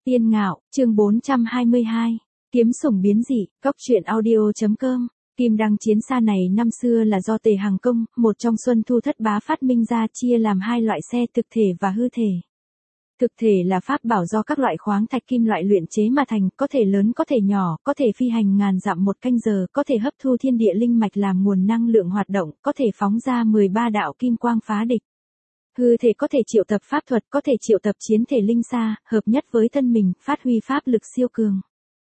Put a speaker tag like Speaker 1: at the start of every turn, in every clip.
Speaker 1: Tiên Ngạo, chương 422. Kiếm sủng biến dị, Cóc truyện audio.com. Kim đăng chiến xa này năm xưa là do Tề Hằng Công, một trong Xuân Thu Thất Bá phát minh ra, chia làm hai loại xe thực thể và hư thể. Thực thể là pháp bảo do các loại khoáng thạch kim loại luyện chế mà thành, có thể lớn có thể nhỏ, có thể phi hành ngàn dặm một canh giờ, có thể hấp thu thiên địa linh mạch làm nguồn năng lượng hoạt động, có thể phóng ra 13 đạo kim quang phá địch. Hư thể có thể triệu tập pháp thuật, có thể triệu tập chiến thể linh xa, hợp nhất với thân mình, phát huy pháp lực siêu cường.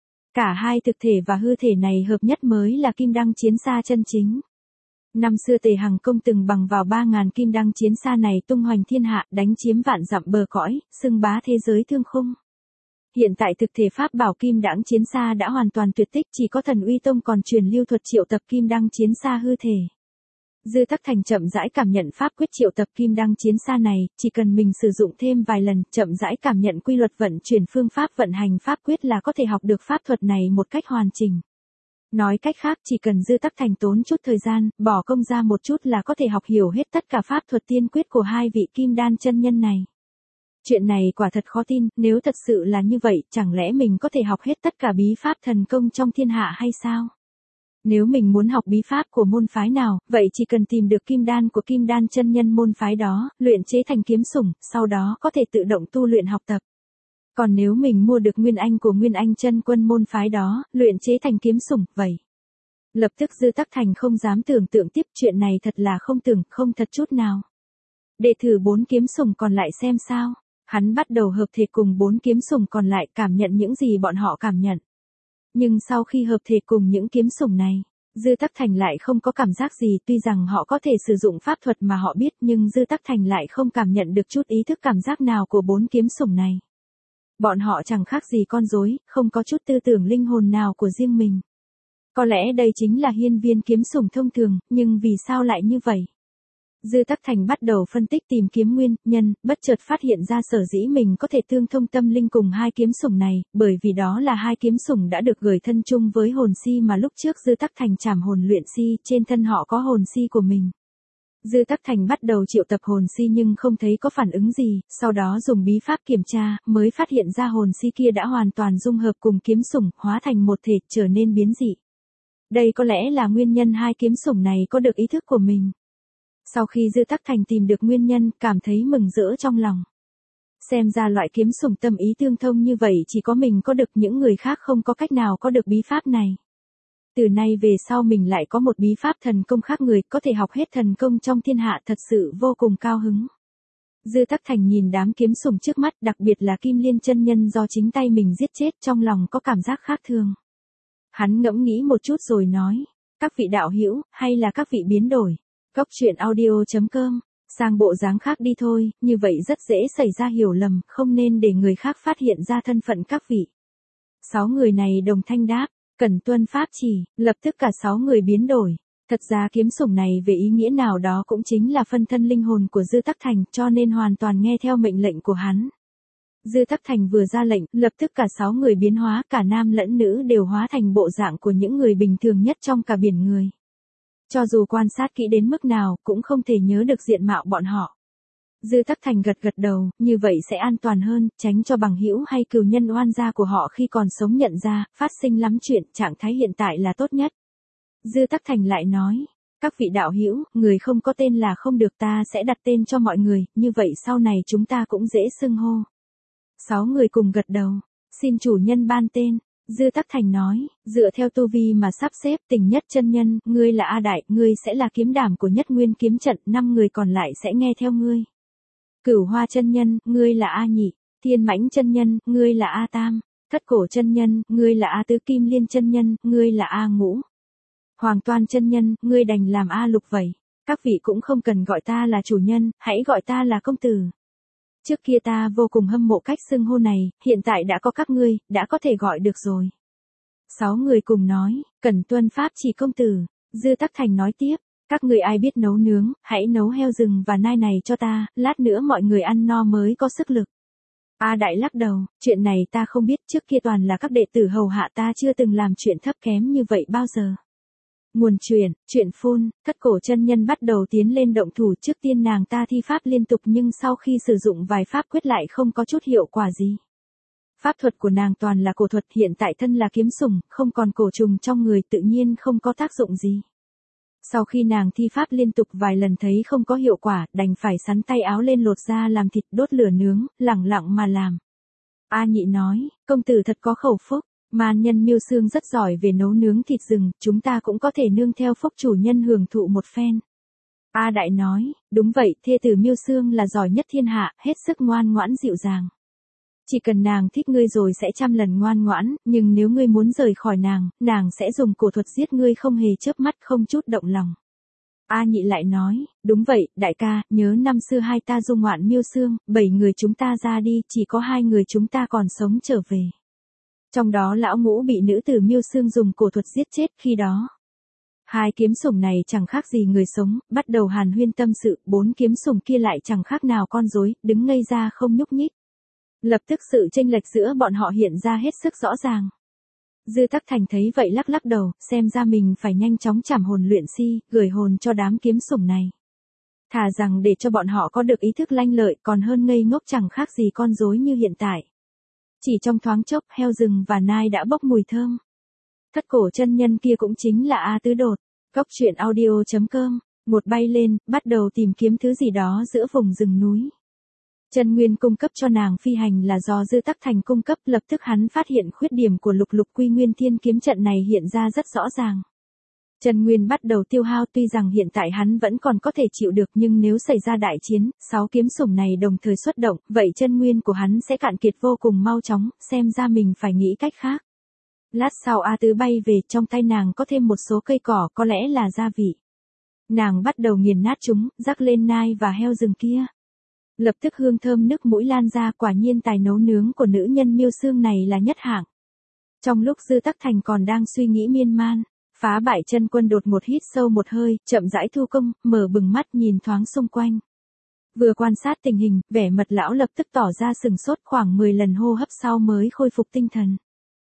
Speaker 1: Cả hai thực thể và hư thể này hợp nhất mới là kim đăng chiến xa chân chính. Năm xưa Tề Hằng Công từng bằng vào 3.000 kim đăng chiến xa này tung hoành thiên hạ, đánh chiếm vạn dặm bờ cõi, xưng bá thế giới thương khung. Hiện tại thực thể pháp bảo kim đăng chiến xa đã hoàn toàn tuyệt tích, chỉ có Thần Uy Tông còn truyền lưu thuật triệu tập kim đăng chiến xa hư thể. Dư Tắc Thành chậm rãi cảm nhận pháp quyết triệu tập kim đăng chiến xa này, chỉ cần mình sử dụng thêm vài lần, chậm rãi cảm nhận quy luật vận chuyển phương pháp vận hành pháp quyết là có thể học được pháp thuật này một cách hoàn chỉnh. Nói cách khác, chỉ cần Dư Tắc Thành tốn chút thời gian, bỏ công ra một chút là có thể học hiểu hết tất cả pháp thuật tiên quyết của hai vị kim đan chân nhân này. Chuyện này quả thật khó tin, nếu thật sự là như vậy, chẳng lẽ mình có thể học hết tất cả bí pháp thần công trong thiên hạ hay sao? Nếu mình muốn học bí pháp của môn phái nào, vậy chỉ cần tìm được kim đan của kim đan chân nhân môn phái đó, luyện chế thành kiếm sủng, sau đó có thể tự động tu luyện học tập. Còn nếu mình mua được nguyên anh của nguyên anh chân quân môn phái đó, luyện chế thành kiếm sủng, vậy. Lập tức Dư Tắc Thành không dám tưởng tượng tiếp, chuyện này thật là không thật chút nào. Để thử 4 kiếm sủng còn lại xem sao. Hắn bắt đầu hợp thể cùng 4 kiếm sủng còn lại, cảm nhận những gì bọn họ cảm nhận. Nhưng sau khi hợp thể cùng những kiếm sủng này, Dư Tắc Thành lại không có cảm giác gì, tuy rằng họ có thể sử dụng pháp thuật mà họ biết, nhưng Dư Tắc Thành lại không cảm nhận được chút ý thức cảm giác nào của 4 kiếm sủng này. Bọn họ chẳng khác gì con rối, không có chút tư tưởng linh hồn nào của riêng mình. Có lẽ đây chính là hiên viên kiếm sủng thông thường, nhưng vì sao lại như vậy? Dư Tắc Thành bắt đầu phân tích tìm kiếm nguyên nhân, bất chợt phát hiện ra sở dĩ mình có thể tương thông tâm linh cùng hai kiếm sủng này, bởi vì đó là hai kiếm sủng đã được gửi thân chung với hồn si mà lúc trước Dư Tắc Thành trảm hồn luyện si, trên thân họ có hồn si của mình. Dư Tắc Thành bắt đầu triệu tập hồn si nhưng không thấy có phản ứng gì, sau đó dùng bí pháp kiểm tra, mới phát hiện ra hồn si kia đã hoàn toàn dung hợp cùng kiếm sủng, hóa thành một thể, trở nên biến dị. Đây có lẽ là nguyên nhân hai kiếm sủng này có được ý thức của mình. Sau khi Dư Tắc Thành tìm được nguyên nhân, cảm thấy mừng rỡ trong lòng. Xem ra loại kiếm sủng tâm ý tương thông như vậy chỉ có mình có được, những người khác không có cách nào có được bí pháp này. Từ nay về sau mình lại có một bí pháp thần công khác người, có thể học hết thần công trong thiên hạ, thật sự vô cùng cao hứng. Dư Tắc Thành nhìn đám kiếm sủng trước mắt, đặc biệt là Kim Liên chân nhân do chính tay mình giết chết, trong lòng có cảm giác khác thường. Hắn ngẫm nghĩ một chút rồi nói, các vị đạo hữu, hay là các vị biến đổi. Cóc truyện audio.com, sang bộ dáng khác đi thôi, như vậy rất dễ xảy ra hiểu lầm, không nên để người khác phát hiện ra thân phận các vị. 6 người này đồng thanh đáp, cần tuân pháp chỉ, lập tức cả 6 người biến đổi. Thật ra kiếm sủng này về ý nghĩa nào đó cũng chính là phân thân linh hồn của Dư Tắc Thành, cho nên hoàn toàn nghe theo mệnh lệnh của hắn. Dư Tắc Thành vừa ra lệnh, lập tức cả 6 người biến hóa, cả nam lẫn nữ đều hóa thành bộ dạng của những người bình thường nhất trong cả biển người. Cho dù quan sát kỹ đến mức nào, cũng không thể nhớ được diện mạo bọn họ. Dư Tắc Thành gật đầu, như vậy sẽ an toàn hơn, tránh cho bằng hữu hay cừu nhân oan gia của họ khi còn sống nhận ra, phát sinh lắm chuyện, trạng thái hiện tại là tốt nhất. Dư Tắc Thành lại nói, các vị đạo hữu, người không có tên là không được, ta sẽ đặt tên cho mọi người, như vậy sau này chúng ta cũng dễ xưng hô. 6 người cùng gật đầu, xin chủ nhân ban tên. Dư Tắc Thành nói, dựa theo tu vi mà sắp xếp, Tình Nhất chân nhân, ngươi là A Đại, ngươi sẽ là kiếm đảm của Nhất Nguyên kiếm trận, 5 người còn lại sẽ nghe theo ngươi. Cửu Hoa chân nhân, ngươi là A Nhị, Thiên Mãnh chân nhân, ngươi là A Tam, Thất Cổ chân nhân, ngươi là A Tứ, Kim Liên chân nhân, ngươi là A Ngũ. Hoàng Toan chân nhân, ngươi đành làm A Lục vậy. Các vị cũng không cần gọi ta là chủ nhân, hãy gọi ta là công tử. Trước kia ta vô cùng hâm mộ cách xưng hô này, hiện tại đã có các ngươi, đã có thể gọi được rồi. 6 người cùng nói, cần tuân pháp chỉ công tử. Dư Tắc Thành nói tiếp, các người ai biết nấu nướng, hãy nấu heo rừng và nai này cho ta, lát nữa mọi người ăn no mới có sức lực. A Đại lắc đầu, chuyện này ta không biết, trước kia toàn là các đệ tử hầu hạ, ta chưa từng làm chuyện thấp kém như vậy bao giờ. Nguồn chuyện phun, Thất Cổ chân nhân bắt đầu tiến lên động thủ, trước tiên nàng ta thi pháp liên tục nhưng sau khi sử dụng vài pháp quyết lại không có chút hiệu quả gì. Pháp thuật của nàng toàn là cổ thuật, hiện tại thân là kiếm sủng, không còn cổ trùng trong người tự nhiên không có tác dụng gì. Sau khi nàng thi pháp liên tục vài lần thấy không có hiệu quả, đành phải sắn tay áo lên lột ra làm thịt đốt lửa nướng, lẳng lặng mà làm. A Nhị nói, công tử thật có khẩu phúc, man nhân Miêu Xương rất giỏi về nấu nướng thịt rừng, chúng ta cũng có thể nương theo phúc chủ nhân hưởng thụ một phen. A Đại nói, đúng vậy, thê tử Miêu Xương là giỏi nhất thiên hạ, hết sức ngoan ngoãn dịu dàng. Chỉ cần nàng thích ngươi rồi sẽ trăm lần ngoan ngoãn, nhưng nếu ngươi muốn rời khỏi nàng sẽ dùng cổ thuật giết ngươi không hề chớp mắt, không chút động lòng. A Nhị lại nói, đúng vậy, đại ca, nhớ năm xưa hai ta du ngoạn Miêu Xương, 7 người chúng ta ra đi, chỉ có 2 người chúng ta còn sống trở về. Trong đó lão Ngũ bị nữ tử Miêu Xương dùng cổ thuật giết chết khi đó. 2 kiếm sủng này chẳng khác gì người sống, bắt đầu hàn huyên tâm sự, 4 kiếm sủng kia lại chẳng khác nào con rối, đứng ngây ra không nhúc nhích. Lập tức sự chênh lệch giữa bọn họ hiện ra hết sức rõ ràng. Dư Tắc Thành thấy vậy lắc lắc đầu, xem ra mình phải nhanh chóng trảm hồn luyện si, gửi hồn cho đám kiếm sủng này. Thà rằng để cho bọn họ có được ý thức lanh lợi còn hơn ngây ngốc chẳng khác gì con rối như hiện tại. Chỉ trong thoáng chốc, heo rừng và nai đã bốc mùi thơm. Thất cổ chân nhân kia cũng chính là A Tứ Đột. Cốc truyện audio.com, một bay lên, bắt đầu tìm kiếm thứ gì đó giữa vùng rừng núi. Chân nguyên cung cấp cho nàng phi hành là do Dư Tắc Thành cung cấp, lập tức hắn phát hiện khuyết điểm của lục lục quy nguyên thiên kiếm trận này hiện ra rất rõ ràng. Chân nguyên bắt đầu tiêu hao, tuy rằng hiện tại hắn vẫn còn có thể chịu được nhưng nếu xảy ra đại chiến, 6 kiếm sủng này đồng thời xuất động, vậy chân nguyên của hắn sẽ cạn kiệt vô cùng mau chóng, xem ra mình phải nghĩ cách khác. Lát sau A Tứ bay về, trong tay nàng có thêm một số cây cỏ, có lẽ là gia vị. Nàng bắt đầu nghiền nát chúng, rắc lên nai và heo rừng kia. Lập tức hương thơm nước mũi lan ra, quả nhiên tài nấu nướng của nữ nhân Miêu Xương này là nhất hạng. Trong lúc Dư Tắc Thành còn đang suy nghĩ miên man, Phá Bại Chân Quân đột một hít sâu một hơi, chậm rãi thu công, mở bừng mắt nhìn thoáng xung quanh. Vừa quan sát tình hình, vẻ mặt lão lập tức tỏ ra sừng sốt, khoảng 10 lần hô hấp sau mới khôi phục tinh thần.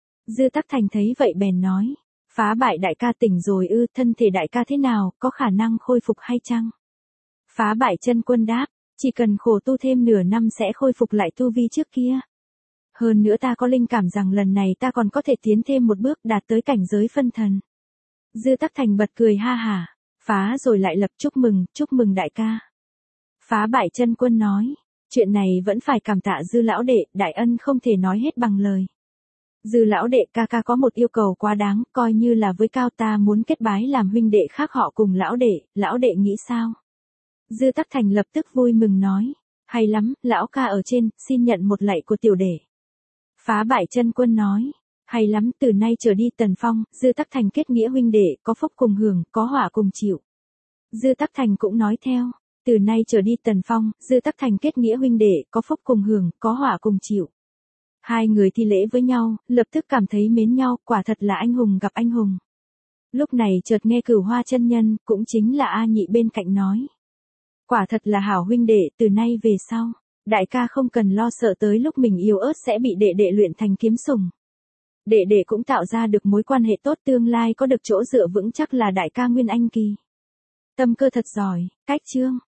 Speaker 1: Dư Tắc Thành thấy vậy bèn nói, Phá Bại đại ca tỉnh rồi ư, thân thể đại ca thế nào, có khả năng khôi phục hay chăng? Phá Bại Chân Quân đáp, chỉ cần khổ tu thêm nửa năm sẽ khôi phục lại tu vi trước kia. Hơn nữa ta có linh cảm rằng lần này ta còn có thể tiến thêm một bước, đạt tới cảnh giới phân thần. Dư Tắc Thành bật cười ha hả, phá rồi lại lập, chúc mừng đại ca. Phá Bại Chân Quân nói, chuyện này vẫn phải cảm tạ Dư lão đệ, đại ân không thể nói hết bằng lời. Dư lão đệ, ca có một yêu cầu quá đáng, coi như là với cao, ta muốn kết bái làm huynh đệ khác họ cùng lão đệ nghĩ sao? Dư Tắc Thành lập tức vui mừng nói, hay lắm, lão ca ở trên, xin nhận một lạy của tiểu đệ. Phá Bại Chân Quân nói, hay lắm, từ nay trở đi Tần Phong, Dư Tắc Thành kết nghĩa huynh đệ, có phúc cùng hưởng, có họa cùng chịu. Dư Tắc Thành cũng nói theo, từ nay trở đi Tần Phong, Dư Tắc Thành kết nghĩa huynh đệ, có phúc cùng hưởng, có họa cùng chịu. 2 người thi lễ với nhau, lập tức cảm thấy mến nhau, quả thật là anh hùng gặp anh hùng. Lúc này chợt nghe Cửu Hoa chân nhân, cũng chính là A Nhị bên cạnh nói. Quả thật là hảo huynh đệ, từ nay về sau, đại ca không cần lo sợ tới lúc mình yếu ớt sẽ bị đệ đệ luyện thành kiếm sủng. Đệ đệ cũng tạo ra được mối quan hệ tốt, tương lai có được chỗ dựa vững chắc là đại ca Nguyên Anh kỳ. Tâm cơ thật giỏi, cách chương.